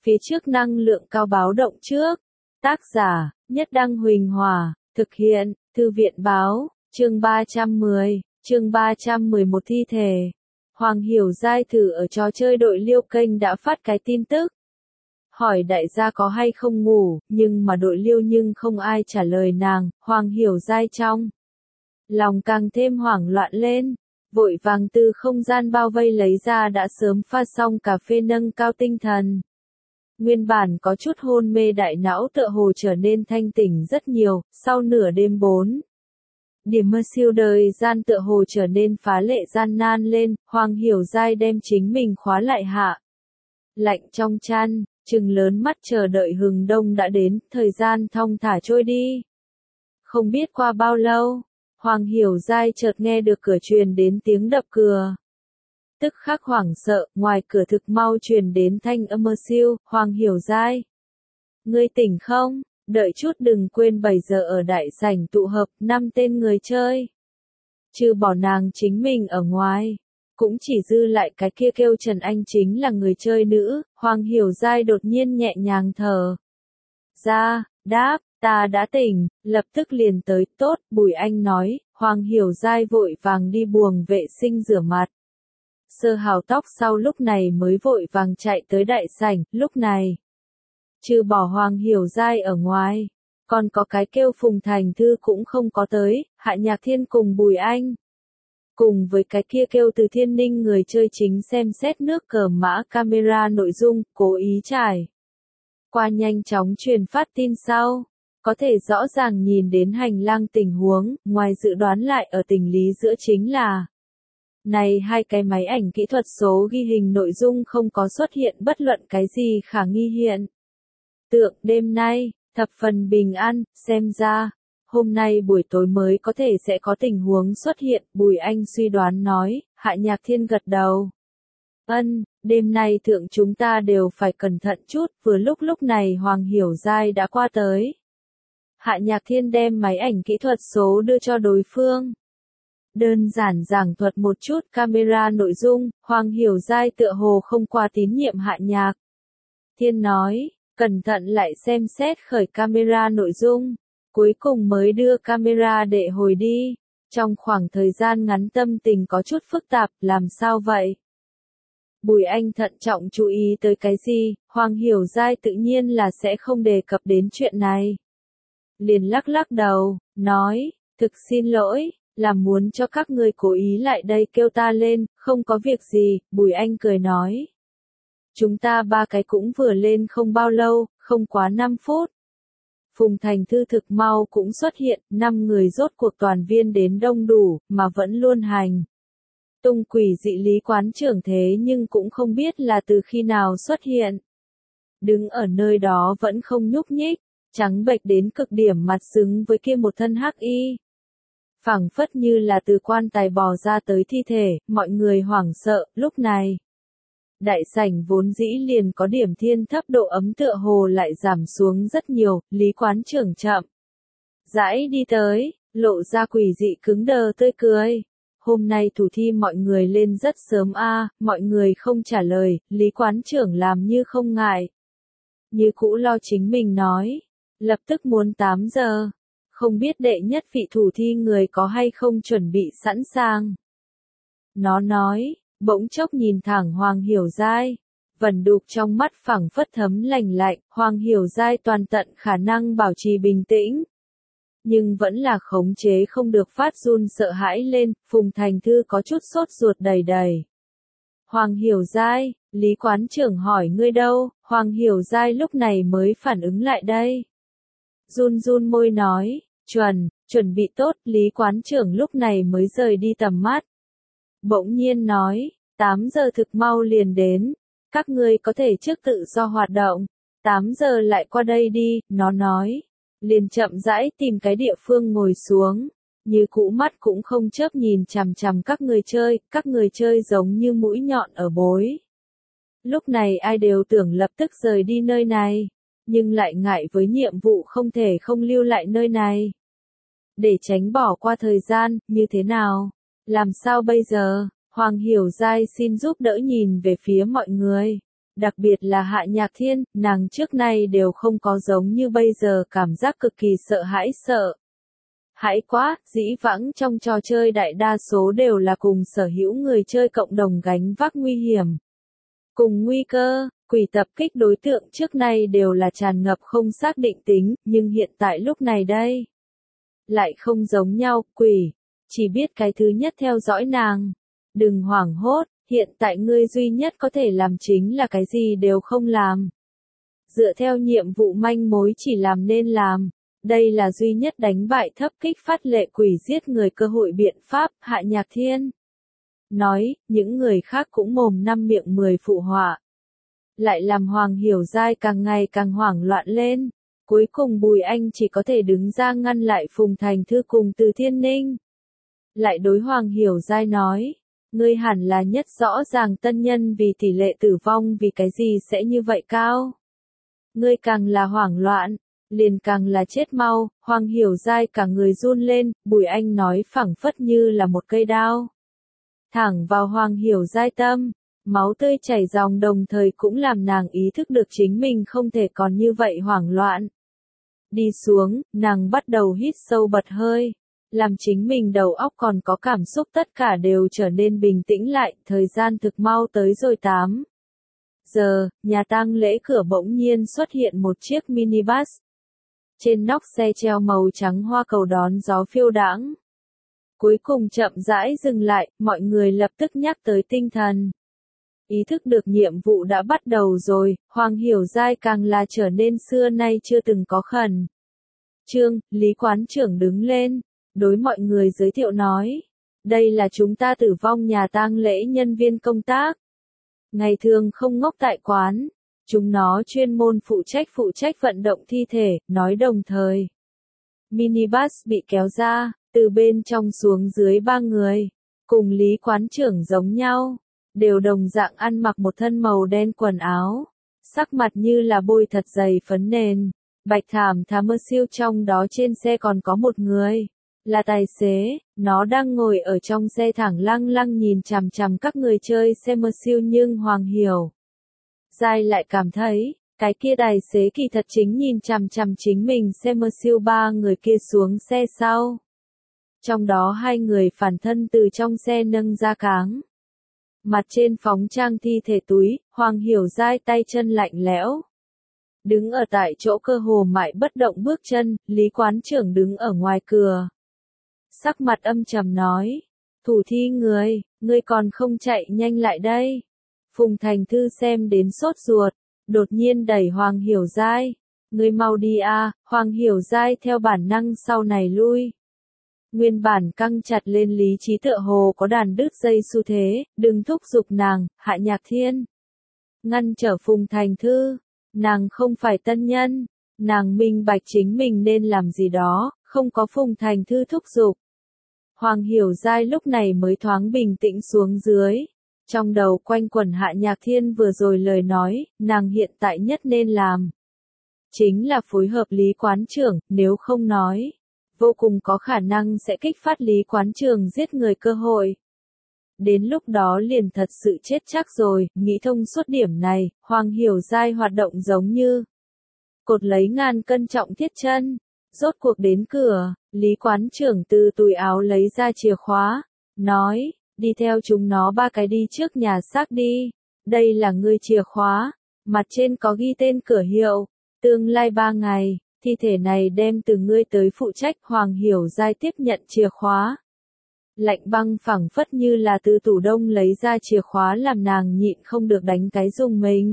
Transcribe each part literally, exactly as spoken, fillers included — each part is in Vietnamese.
Phía trước năng lượng cao báo động trước. Tác giả, Nhất Đăng Huỳnh Hòa, thực hiện, Thư viện báo, chương ba trăm mười, chương ba trăm mười một thi thể. Hoàng Hiểu Giai thử ở trò chơi đội Liêu kênh đã phát cái tin tức. Hỏi đại gia có hay không ngủ, nhưng mà đội Liêu nhưng không ai trả lời nàng, Hoàng Hiểu Giai trong lòng càng thêm hoảng loạn lên, vội vàng từ không gian bao vây lấy ra đã sớm pha xong cà phê nâng cao tinh thần. Nguyên bản có chút hôn mê đại não tựa hồ trở nên thanh tỉnh rất nhiều, sau nửa đêm bốn. Điểm mơ siêu đời gian tựa hồ trở nên phá lệ gian nan lên, Hoàng Hiểu Giai đem chính mình khóa lại hạ. Lạnh trong chăn, trừng lớn mắt chờ đợi hừng đông đã đến, thời gian thong thả trôi đi. Không biết qua bao lâu, Hoàng Hiểu Giai chợt nghe được cửa truyền đến tiếng đập cửa. Tức khắc hoảng sợ, ngoài cửa thực mau truyền đến thanh âm mơ siêu, Hoàng Hiểu Giai. Ngươi tỉnh không? Đợi chút đừng quên bảy giờ ở đại sảnh tụ hợp, năm tên người chơi. Trừ bỏ nàng chính mình ở ngoài, cũng chỉ dư lại cái kia kêu Trần Anh chính là người chơi nữ, Hoàng Hiểu Giai đột nhiên nhẹ nhàng thở ra, đáp, ta đã tỉnh, lập tức liền tới, tốt, Bùi Anh nói, Hoàng Hiểu Giai vội vàng đi buồng vệ sinh rửa mặt. Sơ hào tóc sau lúc này mới vội vàng chạy tới đại sảnh, lúc này. Trừ bỏ Hoàng Hiểu Giai ở ngoài, còn có cái kêu Phùng Thành Thư cũng không có tới, Hạ Nhạc Thiên cùng Bùi Anh. Cùng với cái kia kêu Từ Thiên Ninh người chơi chính xem xét nước cờ mã camera nội dung, cố ý trải qua nhanh chóng truyền phát tin sau. Có thể rõ ràng nhìn đến hành lang tình huống, ngoài dự đoán lại ở tình lý giữa chính là này hai cái máy ảnh kỹ thuật số ghi hình nội dung không có xuất hiện bất luận cái gì khả nghi hiện. Tượng đêm nay, thập phần bình an, xem ra, hôm nay buổi tối mới có thể sẽ có tình huống xuất hiện, Bùi Anh suy đoán nói, Hạ Nhạc Thiên gật đầu. Ân, đêm nay thượng chúng ta đều phải cẩn thận chút, vừa lúc lúc này Hoàng Hiểu Giai đã qua tới. Hạ Nhạc Thiên đem máy ảnh kỹ thuật số đưa cho đối phương. Đơn giản giảng thuật một chút camera nội dung, Hoàng Hiểu Giai tựa hồ không qua tín nhiệm Hạ Nhạc Thiên nói, cẩn thận lại xem xét khởi camera nội dung, cuối cùng mới đưa camera để hồi đi. Trong khoảng thời gian ngắn tâm tình có chút phức tạp, làm sao vậy? Bùi Anh thận trọng chú ý tới cái gì, Hoàng Hiểu Giai tự nhiên là sẽ không đề cập đến chuyện này. Liền lắc lắc đầu, nói, thực xin lỗi, là muốn cho các ngươi cố ý lại đây kêu ta lên, không có việc gì, Bùi Anh cười nói. Chúng ta ba cái cũng vừa lên không bao lâu, không quá năm phút. Phùng Thành Thư thực mau cũng xuất hiện, năm người rốt cuộc toàn viên đến đông đủ, mà vẫn luôn hành. Tung quỷ dị lý quán trưởng thế nhưng cũng không biết là từ khi nào xuất hiện. Đứng ở nơi đó vẫn không nhúc nhích, trắng bệch đến cực điểm mặt xứng với kia một thân hắc y. Phảng phất như là từ quan tài bò ra tới thi thể, mọi người hoảng sợ, lúc này. Đại sảnh vốn dĩ liền có điểm thiên thấp độ ấm tựa hồ lại giảm xuống rất nhiều, lý quán trưởng chậm. Rãi đi tới, lộ ra quỷ dị cứng đờ tươi cười. Hôm nay thủ thi mọi người lên rất sớm a, à, mọi người không trả lời, lý quán trưởng làm như không ngại. Như cũ lo chính mình nói, lập tức muốn tám giờ. Không biết đệ nhất vị thủ thi người có hay không chuẩn bị sẵn sàng. Nó nói, bỗng chốc nhìn thẳng Hoàng Hiểu Giai, vẩn đục trong mắt phẳng phất thấm lành lạnh, Hoàng Hiểu Giai toàn tận khả năng bảo trì bình tĩnh. Nhưng vẫn là khống chế không được phát run sợ hãi lên, Phùng Thành Thư có chút sốt ruột đầy đầy. Hoàng Hiểu Giai, lý quán trưởng hỏi ngươi đâu, Hoàng Hiểu Giai lúc này mới phản ứng lại đây. Run run môi nói, chuẩn, chuẩn bị tốt, lý quán trưởng lúc này mới rời đi tầm mắt. Bỗng nhiên nói, tám giờ thực mau liền đến, các ngươi có thể trước tự do hoạt động, tám giờ lại qua đây đi, nó nói. Liền chậm rãi tìm cái địa phương ngồi xuống, như cũ mắt cũng không chớp nhìn chằm chằm các người chơi, các người chơi giống như mũi nhọn ở bối. Lúc này ai đều tưởng lập tức rời đi nơi này, nhưng lại ngại với nhiệm vụ không thể không lưu lại nơi này. Để tránh bỏ qua thời gian, như thế nào? Làm sao bây giờ? Hoàng Hiểu Giai xin giúp đỡ nhìn về phía mọi người. Đặc biệt là Hạ Nhạc Thiên, nàng trước nay đều không có giống như bây giờ cảm giác cực kỳ sợ hãi sợ. Hãi quá, dĩ vãng trong trò chơi đại đa số đều là cùng sở hữu người chơi cộng đồng gánh vác nguy hiểm. Cùng nguy cơ, quỷ tập kích đối tượng trước nay đều là tràn ngập không xác định tính, nhưng hiện tại lúc này đây. Lại không giống nhau, quỷ. Chỉ biết cái thứ nhất theo dõi nàng. Đừng hoảng hốt, hiện tại ngươi duy nhất có thể làm chính là cái gì đều không làm. Dựa theo nhiệm vụ manh mối chỉ làm nên làm. Đây là duy nhất đánh bại thấp kích phát lệ quỷ giết người cơ hội biện pháp, Hạ Nhạc Thiên. Nói, những người khác cũng mồm năm miệng mười phụ họa. Lại làm Hoàng Hiểu Giai càng ngày càng hoảng loạn lên. Cuối cùng Bùi Anh chỉ có thể đứng ra ngăn lại Phùng Thành Thư cùng Từ Thiên Ninh. Lại đối Hoàng Hiểu Giai nói, ngươi hẳn là nhất rõ ràng tân nhân vì tỷ lệ tử vong vì cái gì sẽ như vậy cao. Ngươi càng là hoảng loạn, liền càng là chết mau, Hoàng Hiểu Giai cả người run lên, Bùi Anh nói phảng phất như là một cây đao. Thẳng vào Hoàng Hiểu Giai tâm, máu tươi chảy ròng đồng thời cũng làm nàng ý thức được chính mình không thể còn như vậy hoảng loạn. Đi xuống, nàng bắt đầu hít sâu bật hơi, làm chính mình đầu óc còn có cảm xúc tất cả đều trở nên bình tĩnh lại, thời gian thực mau tới rồi tám giờ, nhà tang lễ cửa bỗng nhiên xuất hiện một chiếc minibus. Trên nóc xe treo màu trắng hoa cầu đón gió phiêu đãng. Cuối cùng chậm rãi dừng lại, mọi người lập tức nhắc tới tinh thần. Ý thức được nhiệm vụ đã bắt đầu rồi, Hoàng Hiểu Giai càng là trở nên xưa nay chưa từng có khẩn. Trương, Lý Quán Trưởng đứng lên, đối mọi người giới thiệu nói. Đây là chúng ta tử vong nhà tang lễ nhân viên công tác. Ngày thường không ngốc tại quán. Chúng nó chuyên môn phụ trách phụ trách vận động thi thể, nói đồng thời. Minibus bị kéo ra, từ bên trong xuống dưới ba người. Cùng Lý Quán Trưởng giống nhau. Đều đồng dạng ăn mặc một thân màu đen quần áo. Sắc mặt như là bôi thật dày phấn nền. Bạch thảm thà mơ siêu trong đó trên xe còn có một người. Là tài xế, nó đang ngồi ở trong xe thẳng lăng lăng nhìn chằm chằm các người chơi xe mơ siêu nhưng Hoàng Hiểu Giai lại cảm thấy, cái kia tài xế kỳ thật chính nhìn chằm chằm chính mình xe mơ siêu ba người kia xuống xe sau. Trong đó hai người phản thân từ trong xe nâng ra cáng. Mặt trên phóng trang thi thể túi, Hoàng Hiểu Giai tay chân lạnh lẽo. Đứng ở tại chỗ cơ hồ mãi bất động bước chân, Lý Quán Trưởng đứng ở ngoài cửa. Sắc mặt âm trầm nói, thủ thi người, ngươi còn không chạy nhanh lại đây. Phùng Thành Thư xem đến sốt ruột, đột nhiên đẩy Hoàng Hiểu Giai. Ngươi mau đi a, Hoàng Hiểu Giai theo bản năng sau này lui. Nguyên bản căng chặt lên lý trí tựa hồ có đàn đứt dây xu thế, đừng thúc giục nàng, Hạ Nhạc Thiên. Ngăn trở Phùng Thành Thư, nàng không phải tân nhân, nàng minh bạch chính mình nên làm gì đó, không có Phùng Thành Thư thúc giục. Hoàng Hiểu Giai lúc này mới thoáng bình tĩnh xuống dưới. Trong đầu quanh quẩn Hạ Nhạc Thiên vừa rồi lời nói, nàng hiện tại nhất nên làm. Chính là phối hợp Lý Quán Trưởng, nếu không nói. Vô cùng có khả năng sẽ kích phát Lý Quán Trưởng giết người cơ hội. Đến lúc đó liền thật sự chết chắc rồi, nghĩ thông suốt điểm này, Hoàng Hiểu Giai hoạt động giống như cột lấy ngàn cân trọng thiết chân. Rốt cuộc đến cửa, Lý Quán Trưởng từ túi áo lấy ra chìa khóa, nói, đi theo chúng nó ba cái đi trước nhà xác đi, đây là ngươi chìa khóa, mặt trên có ghi tên cửa hiệu, tương lai ba ngày, thi thể này đem từ ngươi tới phụ trách. Hoàng Hiểu Giai tiếp nhận chìa khóa. Lạnh băng phẳng phất như là từ tủ đông lấy ra chìa khóa làm nàng nhịn không được đánh cái rùng mình.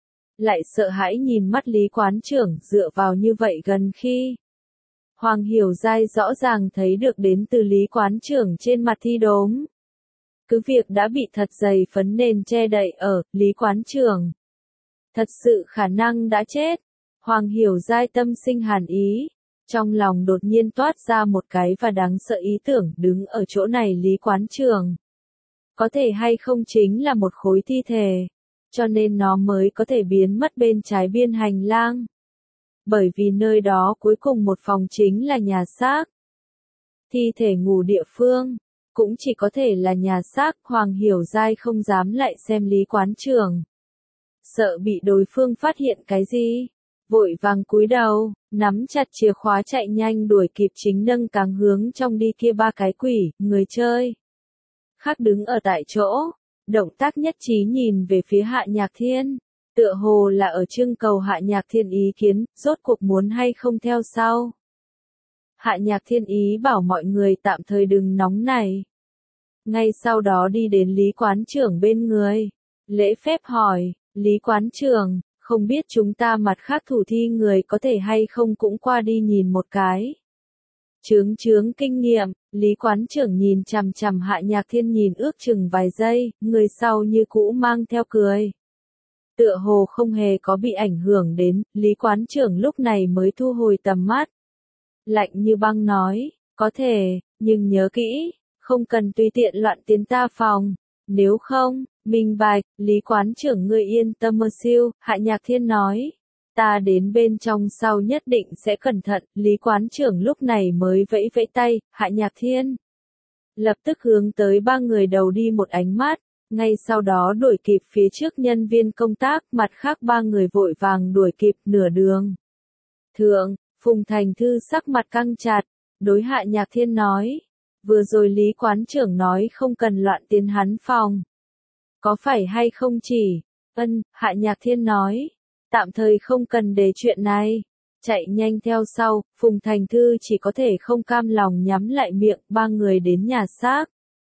Lại sợ hãi nhìn mắt Lý Quán Trưởng dựa vào như vậy gần khi. Hoàng Hiểu Giai rõ ràng thấy được đến từ Lý Quán Trưởng trên mặt thi đốm. Cứ việc đã bị thật dày phấn nền che đậy ở, Lý Quán Trưởng thật sự khả năng đã chết. Hoàng Hiểu Giai tâm sinh hàn ý. Trong lòng đột nhiên toát ra một cái và đáng sợ ý tưởng đứng ở chỗ này Lý Quán Trưởng. Có thể hay không chính là một khối thi thể. Cho nên nó mới có thể biến mất bên trái biên hành lang. Bởi vì nơi đó cuối cùng một phòng chính là nhà xác. Thi thể ngủ địa phương. Cũng chỉ có thể là nhà xác. Hoàng Hiểu Giai không dám lại xem Lý Quán Trưởng. sợ bị đối phương phát hiện cái gì. Vội vàng cúi đầu, nắm chặt chìa khóa chạy nhanh đuổi kịp chính nâng cáng hướng trong đi kia ba cái quỷ, người chơi. Khác đứng ở tại chỗ, động tác nhất trí nhìn về phía Hạ Nhạc Thiên, tựa hồ là ở trưng cầu Hạ Nhạc Thiên ý kiến, rốt cuộc muốn hay không theo sau. Hạ Nhạc Thiên ý bảo mọi người tạm thời đừng nóng này. Ngay sau đó đi đến Lý Quán Trưởng bên người, lễ phép hỏi, Lý Quán Trưởng, không biết chúng ta mặt khác thủ thi người có thể hay không cũng qua đi nhìn một cái. Chướng chướng kinh nghiệm, Lý Quán Trưởng nhìn chằm chằm Hạ Nhạc Thiên nhìn ước chừng vài giây, người sau như cũ mang theo cười. Tựa hồ không hề có bị ảnh hưởng đến, Lý Quán Trưởng lúc này mới thu hồi tầm mắt. Lạnh như băng nói, có thể, nhưng nhớ kỹ, không cần tùy tiện loạn tiến ta phòng, nếu không, minh bạch, Lý Quán Trưởng ngươi yên tâm mơ siêu, Hạ Nhạc Thiên nói. Ta đến bên trong sau nhất định sẽ cẩn thận, Lý Quán Trưởng lúc này mới vẫy vẫy tay, Hạ Nhạc Thiên. Lập tức hướng tới ba người đầu đi một ánh mắt, ngay sau đó đuổi kịp phía trước nhân viên công tác, mặt khác ba người vội vàng đuổi kịp nửa đường. Thượng, Phùng Thành Thư sắc mặt căng chặt, đối Hạ Nhạc Thiên nói, vừa rồi Lý Quán Trưởng nói không cần loạn tiến hắn phòng. Có phải hay không chỉ, ân, Hạ Nhạc Thiên nói. Tạm thời không cần để chuyện này. Chạy nhanh theo sau, Phùng Thành Thư chỉ có thể không cam lòng nhắm lại miệng, ba người đến nhà xác.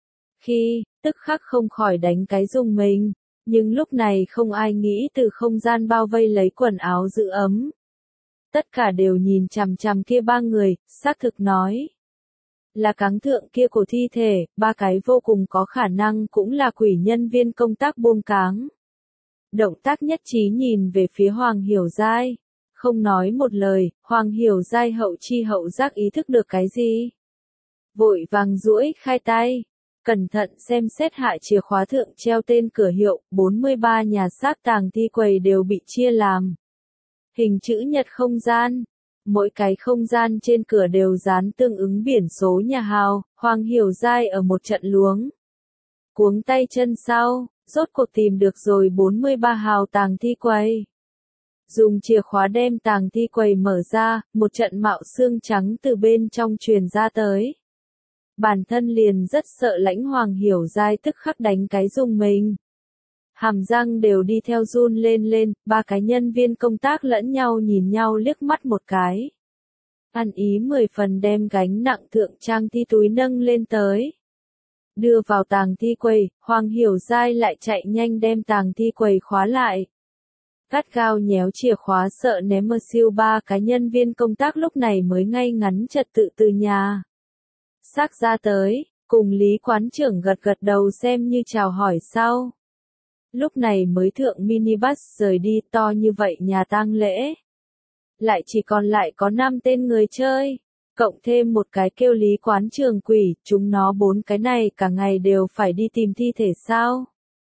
Khi, tức khắc không khỏi đánh cái rùng mình, nhưng lúc này không ai nghĩ từ không gian bao vây lấy quần áo giữ ấm. Tất cả đều nhìn chằm chằm kia ba người, xác thực nói. Là cáng thượng kia của thi thể, ba cái vô cùng có khả năng cũng là quỷ nhân viên công tác buông cáng. Động tác nhất trí nhìn về phía Hoàng Hiểu Giai. Không nói một lời, Hoàng Hiểu Giai hậu chi hậu giác ý thức được cái gì. Vội vàng duỗi khai tay. Cẩn thận xem xét hạ chìa khóa thượng treo tên cửa hiệu, bốn mươi ba nhà xác tàng thi quầy đều bị chia làm. Hình chữ nhật không gian. Mỗi cái không gian trên cửa đều dán tương ứng biển số nhà hào, Hoàng Hiểu Giai ở một trận luống. Cuống tay chân sau. Rốt cuộc tìm được rồi bốn mươi ba hào tàng thi quầy. Dùng chìa khóa đem tàng thi quầy mở ra, một trận mạo xương trắng từ bên trong truyền ra tới. Bản thân liền rất sợ lãnh Hoàng Hiểu Giai tức khắc đánh cái rùng mình. Hàm răng đều đi theo run lên lên, ba cái nhân viên công tác lẫn nhau nhìn nhau liếc mắt một cái. Ăn ý mười phần đem gánh nặng thượng trang thi túi nâng lên tới. Đưa vào tàng thi quầy, Hoàng Hiểu Giai lại chạy nhanh đem tàng thi quầy khóa lại. Gắt gao nhéo chìa khóa sợ ném mơ siêu ba cái nhân viên công tác lúc này mới ngay ngắn trật tự từ nhà. Xác ra tới, cùng Lý Quán Trưởng gật gật đầu xem như chào hỏi sau. Lúc này mới thượng minibus rời đi to như vậy nhà tang lễ. Lại chỉ còn lại có năm tên người chơi. Cộng thêm một cái kêu Lý Quán Trưởng quỷ, chúng nó bốn cái này cả ngày đều phải đi tìm thi thể sao.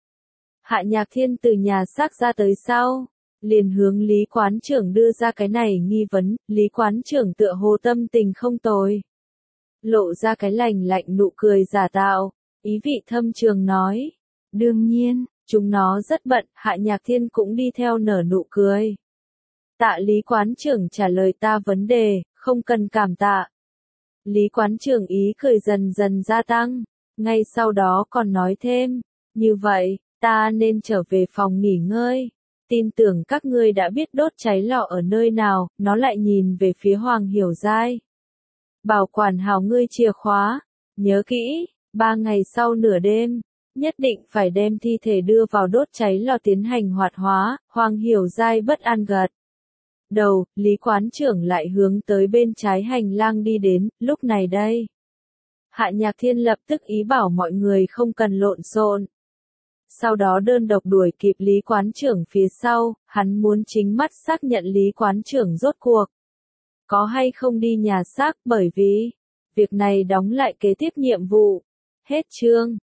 Hạ Nhạc Thiên từ nhà xác ra tới sau, liền hướng Lý Quán Trưởng đưa ra cái này nghi vấn, Lý Quán Trưởng tựa hồ tâm tình không tồi. Lộ ra cái lành lạnh nụ cười giả tạo, ý vị thâm trường nói. Đương nhiên, chúng nó rất bận, Hạ Nhạc Thiên cũng đi theo nở nụ cười. Tạ Lý Quán Trưởng trả lời ta vấn đề, không cần cảm tạ. Lý Quán Trưởng ý cười dần dần gia tăng, ngay sau đó còn nói thêm, như vậy, ta nên trở về phòng nghỉ ngơi. Tin tưởng các ngươi đã biết đốt cháy lò ở nơi nào, nó lại nhìn về phía Hoàng Hiểu Giai. Bảo quản hảo ngươi chìa khóa, nhớ kỹ, ba ngày sau nửa đêm, nhất định phải đem thi thể đưa vào đốt cháy lò tiến hành hoạt hóa, Hoàng Hiểu Giai bất an gật. Đầu, Lý Quán Trưởng lại hướng tới bên trái hành lang đi đến, lúc này đây. Hạ Nhạc Thiên lập tức ý bảo mọi người không cần lộn xộn. Sau đó đơn độc đuổi kịp Lý Quán Trưởng phía sau, hắn muốn chính mắt xác nhận Lý Quán Trưởng rốt cuộc. Có hay không đi nhà xác bởi vì, việc này đóng lại kế tiếp nhiệm vụ. Hết chương.